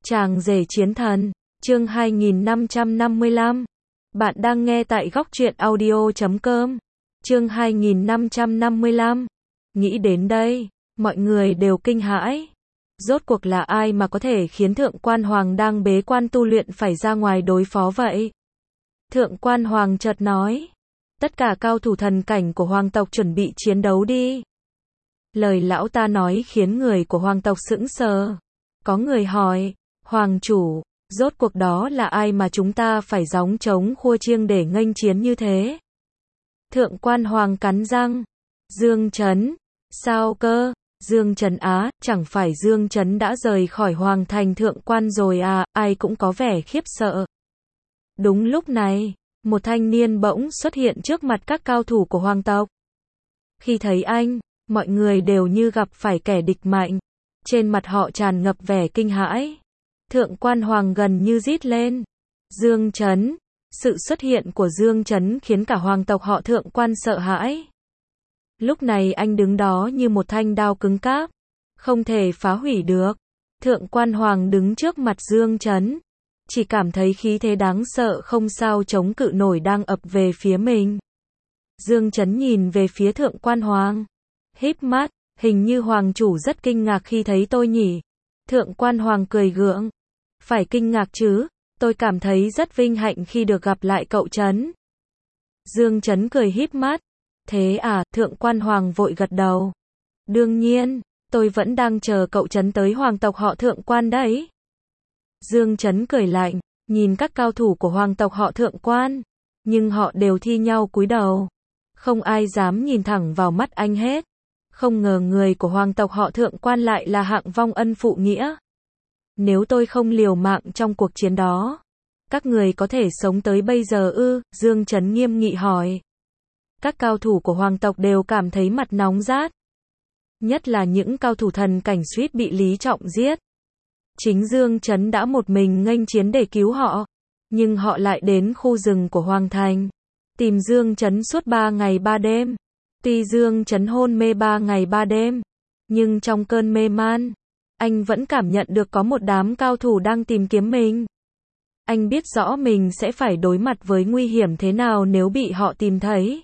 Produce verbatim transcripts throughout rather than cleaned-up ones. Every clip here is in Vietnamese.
Chàng rể chiến thần, chương hai nghìn năm trăm năm mươi lăm. Bạn đang nghe tại góc truyện audio chấm com. Chương hai nghìn năm trăm năm mươi lăm. Nghĩ đến đây, mọi người đều kinh hãi. Rốt cuộc là ai mà có thể khiến Thượng Quan Hoàng đang bế quan tu luyện phải ra ngoài đối phó vậy? Thượng Quan Hoàng chợt nói, tất cả cao thủ thần cảnh của hoàng tộc chuẩn bị chiến đấu đi. Lời lão ta nói khiến người của hoàng tộc sững sờ. Có người hỏi, Hoàng chủ, rốt cuộc đó là ai mà chúng ta phải gióng trống khua chiêng để nghênh chiến như thế? Thượng Quan Hoàng cắn răng, Dương Chấn. Sao cơ? Dương Chấn á, chẳng phải Dương Chấn đã rời khỏi Hoàng thành Thượng Quan rồi à? Ai cũng có vẻ khiếp sợ. Đúng lúc này, một thanh niên bỗng xuất hiện trước mặt các cao thủ của hoàng tộc. Khi thấy anh, mọi người đều như gặp phải kẻ địch mạnh. Trên mặt họ tràn ngập vẻ kinh hãi. Thượng Quan Hoàng gần như rít lên. Dương Chấn. Sự xuất hiện của Dương Chấn khiến cả hoàng tộc họ Thượng Quan sợ hãi. Lúc này anh đứng đó như một thanh đao cứng cáp, không thể phá hủy được. Thượng Quan Hoàng đứng trước mặt Dương Chấn, chỉ cảm thấy khí thế đáng sợ không sao chống cự nổi đang ập về phía mình. Dương Chấn nhìn về phía Thượng Quan Hoàng, híp mắt, hình như hoàng chủ rất kinh ngạc khi thấy tôi nhỉ? Thượng Quan Hoàng cười gượng, phải kinh ngạc chứ, tôi cảm thấy rất vinh hạnh khi được gặp lại cậu Chấn. Dương Chấn cười híp mắt, thế à? Thượng Quan Hoàng vội gật đầu. Đương nhiên, tôi vẫn đang chờ cậu Chấn tới hoàng tộc họ Thượng Quan đấy. Dương Chấn cười lạnh, nhìn các cao thủ của hoàng tộc họ Thượng Quan, nhưng họ đều thi nhau cúi đầu. Không ai dám nhìn thẳng vào mắt anh hết. Không ngờ người của hoàng tộc họ Thượng Quan lại là hạng vong ân phụ nghĩa. Nếu tôi không liều mạng trong cuộc chiến đó, các người có thể sống tới bây giờ ư? Dương Chấn nghiêm nghị hỏi. Các cao thủ của hoàng tộc đều cảm thấy mặt nóng rát. Nhất là những cao thủ thần cảnh suýt bị Lý Trọng giết. Chính Dương Chấn đã một mình nghênh chiến để cứu họ. Nhưng họ lại đến khu rừng của Hoàng Thành, tìm Dương Chấn suốt ba ngày ba đêm. Tuy Dương Chấn hôn mê ba ngày ba đêm, nhưng trong cơn mê man, anh vẫn cảm nhận được có một đám cao thủ đang tìm kiếm mình. Anh biết rõ mình sẽ phải đối mặt với nguy hiểm thế nào nếu bị họ tìm thấy.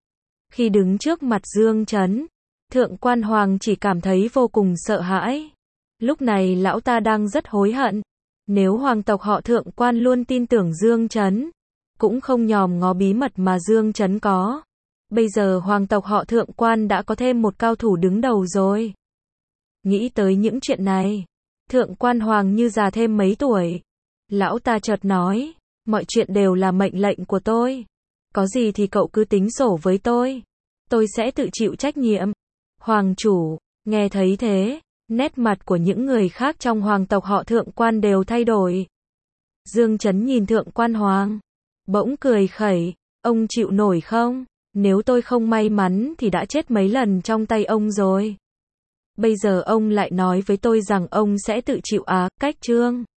Khi đứng trước mặt Dương Chấn, Thượng Quan Hoàng chỉ cảm thấy vô cùng sợ hãi. Lúc này lão ta đang rất hối hận. Nếu hoàng tộc họ Thượng Quan luôn tin tưởng Dương Chấn, cũng không nhòm ngó bí mật mà Dương Chấn có, bây giờ hoàng tộc họ Thượng Quan đã có thêm một cao thủ đứng đầu rồi. Nghĩ tới những chuyện này, Thượng Quan Hoàng như già thêm mấy tuổi. Lão ta chợt nói, mọi chuyện đều là mệnh lệnh của tôi. Có gì thì cậu cứ tính sổ với tôi. Tôi sẽ tự chịu trách nhiệm. Hoàng chủ, nghe thấy thế, nét mặt của những người khác trong hoàng tộc họ Thượng Quan đều thay đổi. Dương Chấn nhìn Thượng Quan Hoàng, bỗng cười khẩy, ông chịu nổi không? Nếu tôi không may mắn thì đã chết mấy lần trong tay ông rồi. Bây giờ ông lại nói với tôi rằng ông sẽ tự chịu á, cách trương.